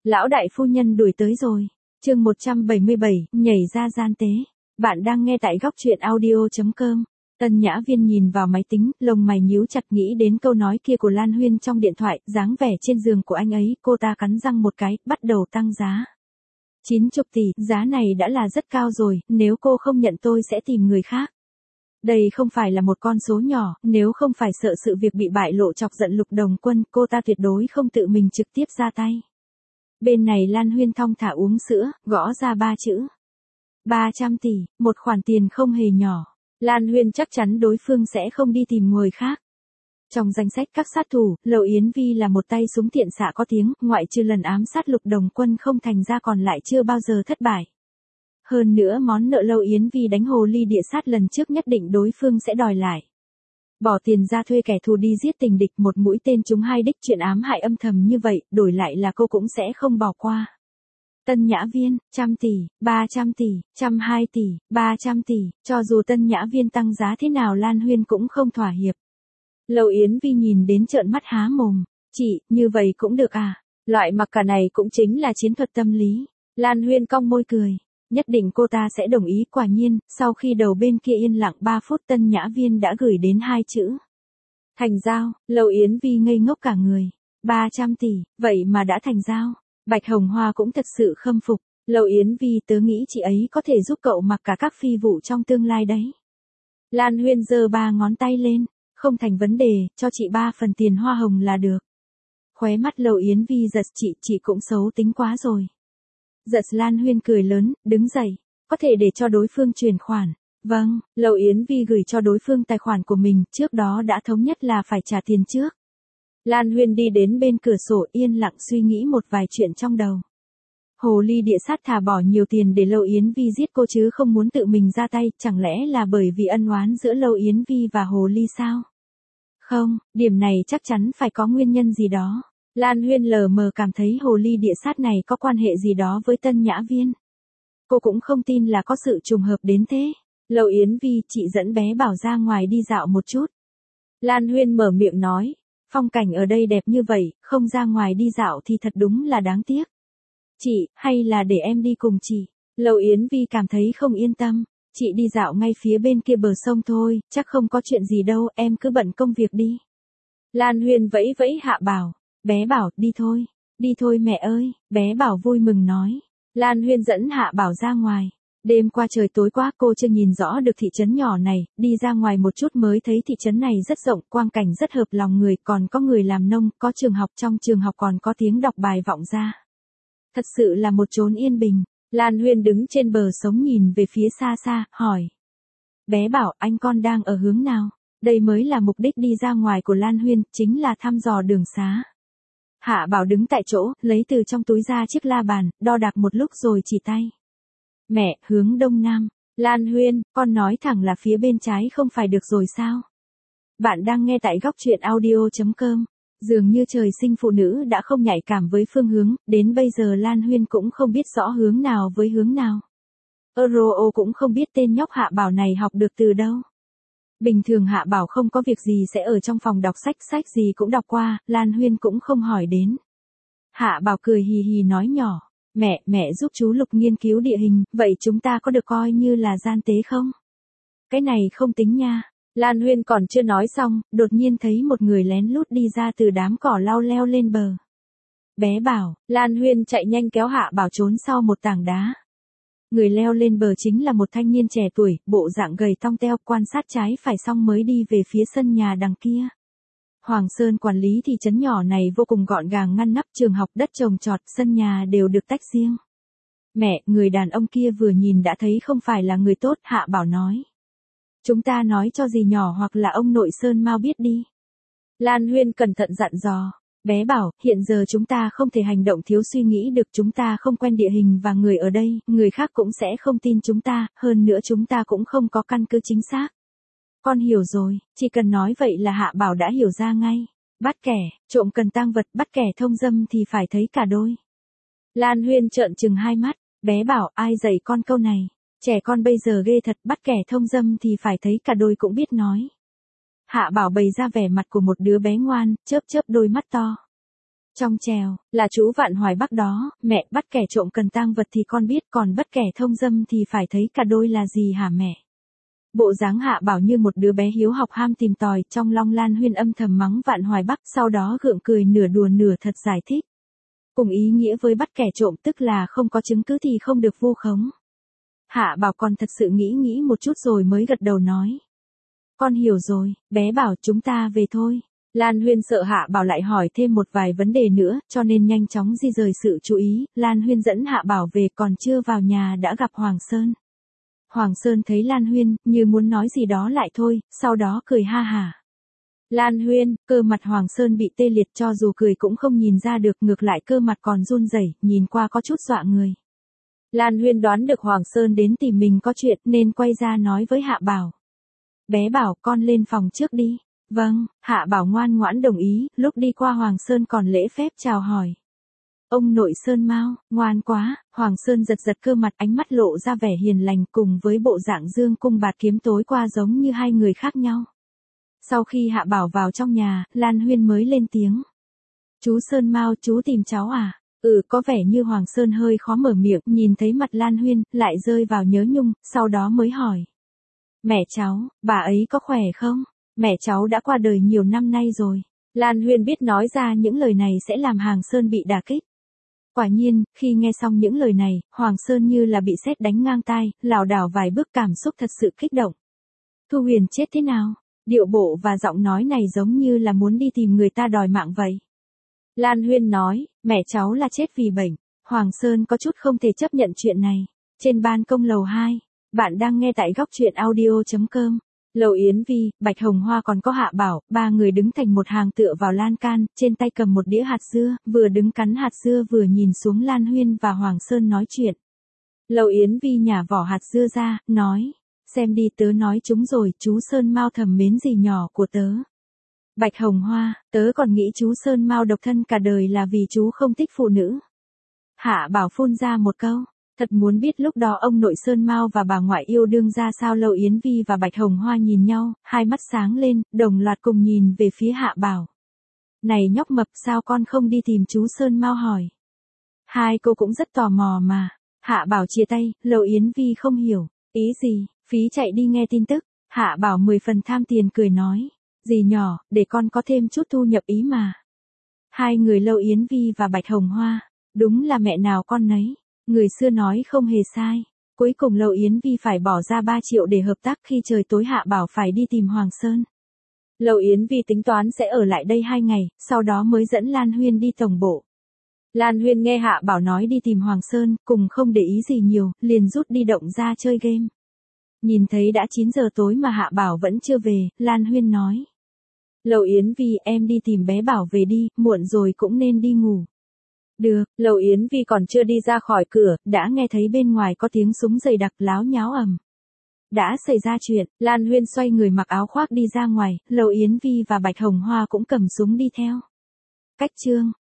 Lão đại phu nhân đuổi tới rồi. Chương 177, nhảy ra gian tế. Bạn đang nghe tại góc truyện audio.com. Tân Nhã Viên nhìn vào máy tính, lông mày nhíu chặt nghĩ đến câu nói kia của Lan Huyên trong điện thoại, dáng vẻ trên giường của anh ấy, cô ta cắn răng một cái, bắt đầu tăng giá. 90 tỷ, giá này đã là rất cao rồi, nếu cô không nhận tôi sẽ tìm người khác. Đây không phải là một con số nhỏ, nếu không phải sợ sự việc bị bại lộ chọc giận Lục Đồng Quân, cô ta tuyệt đối không tự mình trực tiếp ra tay. Bên này Lan Huyên thong thả uống sữa, gõ ra 3 chữ. 300 tỷ, một khoản tiền không hề nhỏ. Lan Huyên chắc chắn đối phương sẽ không đi tìm người khác. Trong danh sách các sát thủ, Lầu Yến Vi là một tay súng tiện xạ có tiếng, ngoại trừ lần ám sát Lục Đồng Quân không thành ra còn lại chưa bao giờ thất bại. Hơn nữa món nợ Lầu Yến Vi đánh hồ ly địa sát lần trước nhất định đối phương sẽ đòi lại. Bỏ tiền ra thuê kẻ thù đi giết tình địch, một mũi tên trúng 2 đích, chuyện ám hại âm thầm như vậy, đổi lại là cô cũng sẽ không bỏ qua. Tân Nhã Viên, 100 tỷ, 300 tỷ, 120 tỷ, 300 tỷ, cho dù Tân Nhã Viên tăng giá thế nào Lan Huyên cũng không thỏa hiệp. Lầu Yến Vi nhìn đến trợn mắt há mồm, chị, như vậy cũng được à? Loại mặc cả này cũng chính là chiến thuật tâm lý. Lan Huyên cong môi cười. Nhất định cô ta sẽ đồng ý, quả nhiên, sau khi đầu bên kia yên lặng 3 phút Tân Nhã Viên đã gửi đến 2 chữ. Thành giao. Lầu Yến Vi ngây ngốc cả người. 300 tỷ, vậy mà đã thành giao. Bạch Hồng Hoa cũng thật sự khâm phục. Lầu Yến Vi, tớ nghĩ chị ấy có thể giúp cậu mặc cả các phi vụ trong tương lai đấy. Lan Huyên giơ 3 ngón tay lên. Không thành vấn đề, cho chị 3 phần tiền hoa hồng là được. Khóe mắt Lầu Yến Vi giật, chị cũng xấu tính quá rồi. Giật. Lan Huyên cười lớn, đứng dậy. Có thể để cho đối phương chuyển khoản. Vâng, Lầu Yến Vi gửi cho đối phương tài khoản của mình, trước đó đã thống nhất là phải trả tiền trước. Lan Huyên đi đến bên cửa sổ yên lặng suy nghĩ một vài chuyện trong đầu. Hồ ly địa sát thà bỏ nhiều tiền để Lầu Yến Vi giết cô chứ không muốn tự mình ra tay, chẳng lẽ là bởi vì ân oán giữa Lầu Yến Vi và Hồ ly sao? Không, điểm này chắc chắn phải có nguyên nhân gì đó. Lan Huyên lờ mờ cảm thấy hồ ly địa sát này có quan hệ gì đó với Tân Nhã Viên. Cô cũng không tin là có sự trùng hợp đến thế. Lầu Yến Vi, chị dẫn bé Bảo ra ngoài đi dạo một chút. Lan Huyên mở miệng nói, phong cảnh ở đây đẹp như vậy, không ra ngoài đi dạo thì thật đúng là đáng tiếc. Chị, hay là để em đi cùng chị? Lầu Yến Vi cảm thấy không yên tâm. Chị đi dạo ngay phía bên kia bờ sông thôi, chắc không có chuyện gì đâu, em cứ bận công việc đi. Lan Huyên vẫy vẫy Hạ Bảo. Bé Bảo, đi thôi mẹ ơi, bé Bảo vui mừng nói. Lan Huyên dẫn Hạ Bảo ra ngoài. Đêm qua trời tối quá cô chưa nhìn rõ được thị trấn nhỏ này, đi ra ngoài một chút mới thấy thị trấn này rất rộng, quang cảnh rất hợp lòng người, còn có người làm nông, có trường học, trong trường học còn có tiếng đọc bài vọng ra. Thật sự là một chốn yên bình. Lan Huyên đứng trên bờ sống nhìn về phía xa xa, hỏi. Bé Bảo, anh con đang ở hướng nào? Đây mới là mục đích đi ra ngoài của Lan Huyên, chính là thăm dò đường xá. Hạ Bảo đứng tại chỗ, lấy từ trong túi ra chiếc la bàn, đo đạc một lúc rồi chỉ tay. Mẹ, hướng đông nam. Lan Huyên, con nói thẳng là phía bên trái không phải được rồi sao? Bạn đang nghe tại góc truyện audio.com. Dường như trời sinh phụ nữ đã không nhạy cảm với phương hướng, đến bây giờ Lan Huyên cũng không biết rõ hướng nào với hướng nào. Euro cũng không biết tên nhóc Hạ Bảo này học được từ đâu. Bình thường Hạ Bảo không có việc gì sẽ ở trong phòng đọc sách, sách gì cũng đọc qua, Lan Huyên cũng không hỏi đến. Hạ Bảo cười hì hì nói nhỏ, mẹ giúp chú Lục nghiên cứu địa hình, vậy chúng ta có được coi như là gian tế không? Cái này không tính nha. Lan Huyên còn chưa nói xong, đột nhiên thấy một người lén lút đi ra từ đám cỏ lau leo lên bờ. Bé Bảo, Lan Huyên chạy nhanh kéo Hạ Bảo trốn sau một tảng đá. Người leo lên bờ chính là một thanh niên trẻ tuổi, bộ dạng gầy tong teo, quan sát trái phải xong mới đi về phía sân nhà đằng kia. Hoàng Sơn quản lý thị trấn nhỏ này vô cùng gọn gàng ngăn nắp, trường học, đất trồng trọt, sân nhà đều được tách riêng. Mẹ, người đàn ông kia vừa nhìn đã thấy không phải là người tốt, Hạ Bảo nói. Chúng ta nói cho dì nhỏ hoặc là ông nội Sơn mau biết đi. Lan Huyên cẩn thận dặn dò. Bé Bảo, hiện giờ chúng ta không thể hành động thiếu suy nghĩ được, chúng ta không quen địa hình và người ở đây, người khác cũng sẽ không tin chúng ta, hơn nữa chúng ta cũng không có căn cứ chính xác. Con hiểu rồi, chỉ cần nói vậy là Hạ Bảo đã hiểu ra ngay. Bắt kẻ, trộm cần tang vật, bắt kẻ thông dâm thì phải thấy cả đôi. Lan Huyên trợn trừng hai mắt, bé Bảo, ai dạy con câu này? Trẻ con bây giờ ghê thật, bắt kẻ thông dâm thì phải thấy cả đôi cũng biết nói. Hạ Bảo bày ra vẻ mặt của một đứa bé ngoan, chớp chớp đôi mắt to. Trong trèo, là chú Vạn Hoài Bắc đó, mẹ bắt kẻ trộm cần tang vật thì con biết, còn bắt kẻ thông dâm thì phải thấy cả đôi là gì hả mẹ? Bộ dáng Hạ Bảo như một đứa bé hiếu học ham tìm tòi, trong lòng Lan Huyên âm thầm mắng Vạn Hoài Bắc, sau đó gượng cười nửa đùa nửa thật giải thích. Cùng ý nghĩa với bắt kẻ trộm tức là không có chứng cứ thì không được vu khống. Hạ Bảo còn thật sự nghĩ một chút rồi mới gật đầu nói. Con hiểu rồi, bé bảo chúng ta về thôi. Lan Huyên sợ Hạ Bảo lại hỏi thêm một vài vấn đề nữa, cho nên nhanh chóng di rời sự chú ý, Lan Huyên dẫn Hạ Bảo về, còn chưa vào nhà đã gặp Hoàng Sơn. Hoàng Sơn thấy Lan Huyên, như muốn nói gì đó lại thôi, sau đó cười ha hả. Lan Huyên, cơ mặt Hoàng Sơn bị tê liệt, cho dù cười cũng không nhìn ra được, ngược lại cơ mặt còn run rẩy, nhìn qua có chút dọa người. Lan Huyên đoán được Hoàng Sơn đến tìm mình có chuyện nên quay ra nói với Hạ Bảo. Bé bảo con lên phòng trước đi. Vâng, Hạ Bảo ngoan ngoãn đồng ý, lúc đi qua Hoàng Sơn còn lễ phép chào hỏi. Ông nội Sơn Mao, ngoan quá, Hoàng Sơn giật giật cơ mặt, ánh mắt lộ ra vẻ hiền lành, cùng với bộ dạng dương cung bạt kiếm tối qua giống như hai người khác nhau. Sau khi Hạ Bảo vào trong nhà, Lan Huyên mới lên tiếng. Chú Sơn Mao, chú tìm cháu à? Có vẻ như Hoàng Sơn hơi khó mở miệng, nhìn thấy mặt Lan Huyên, lại rơi vào nhớ nhung, sau đó mới hỏi. Mẹ cháu, bà ấy có khỏe không? Mẹ cháu đã qua đời nhiều năm nay rồi. Lan Huyên biết nói ra những lời này sẽ làm Hoàng Sơn bị đả kích. Quả nhiên, khi nghe xong những lời này, Hoàng Sơn như là bị sét đánh ngang tai, lảo đảo vài bước, cảm xúc thật sự kích động. Thu Huyền chết thế nào? Điệu bộ và giọng nói này giống như là muốn đi tìm người ta đòi mạng vậy. Lan Huyên nói, mẹ cháu là chết vì bệnh. Hoàng Sơn có chút không thể chấp nhận chuyện này. Trên ban công lầu 2, bạn đang nghe tại góc truyện audio.com. Lầu Yến Vi, Bạch Hồng Hoa còn có Hạ Bảo, ba người đứng thành một hàng tựa vào lan can, trên tay cầm một đĩa hạt dưa, vừa đứng cắn hạt dưa vừa nhìn xuống Lan Huyên và Hoàng Sơn nói chuyện. Lầu Yến Vi nhả vỏ hạt dưa ra, nói, xem đi, tớ nói chúng rồi, chú Sơn Mao thầm mến dì nhỏ của tớ. Bạch Hồng Hoa, tớ còn nghĩ chú Sơn Mao độc thân cả đời là vì chú không thích phụ nữ. Hạ Bảo phun ra một câu. Thật muốn biết lúc đó ông nội Sơn Mao và bà ngoại yêu đương ra sao. Lầu Yến Vi và Bạch Hồng Hoa nhìn nhau, hai mắt sáng lên, đồng loạt cùng nhìn về phía Hạ Bảo. Này nhóc mập, sao con không đi tìm chú Sơn Mao hỏi? Hai cô cũng rất tò mò mà. Hạ Bảo chia tay, Lầu Yến Vi không hiểu. Ý gì, phí chạy đi nghe tin tức. Hạ Bảo 10 phần tham tiền cười nói. Dì nhỏ, để con có thêm chút thu nhập ý mà. Hai người Lầu Yến Vi và Bạch Hồng Hoa, đúng là mẹ nào con nấy. Người xưa nói không hề sai. Cuối cùng Lầu Yến Vi phải bỏ ra 3 triệu để hợp tác, khi trời tối Hạ Bảo phải đi tìm Hoàng Sơn. Lầu Yến Vi tính toán sẽ ở lại đây 2 ngày, sau đó mới dẫn Lan Huyên đi tổng bộ. Lan Huyên nghe Hạ Bảo nói đi tìm Hoàng Sơn, cùng không để ý gì nhiều, liền rút di động ra chơi game. Nhìn thấy đã 9 giờ tối mà Hạ Bảo vẫn chưa về, Lan Huyên nói. Lầu Yến Vi, em đi tìm bé Bảo về đi, muộn rồi cũng nên đi ngủ. Được, Lầu Yến Vi còn chưa đi ra khỏi cửa, đã nghe thấy bên ngoài có tiếng súng dày đặc láo nháo ầm. Đã xảy ra chuyện, Lan Huyên xoay người mặc áo khoác đi ra ngoài, Lầu Yến Vi và Bạch Hồng Hoa cũng cầm súng đi theo. Cách chương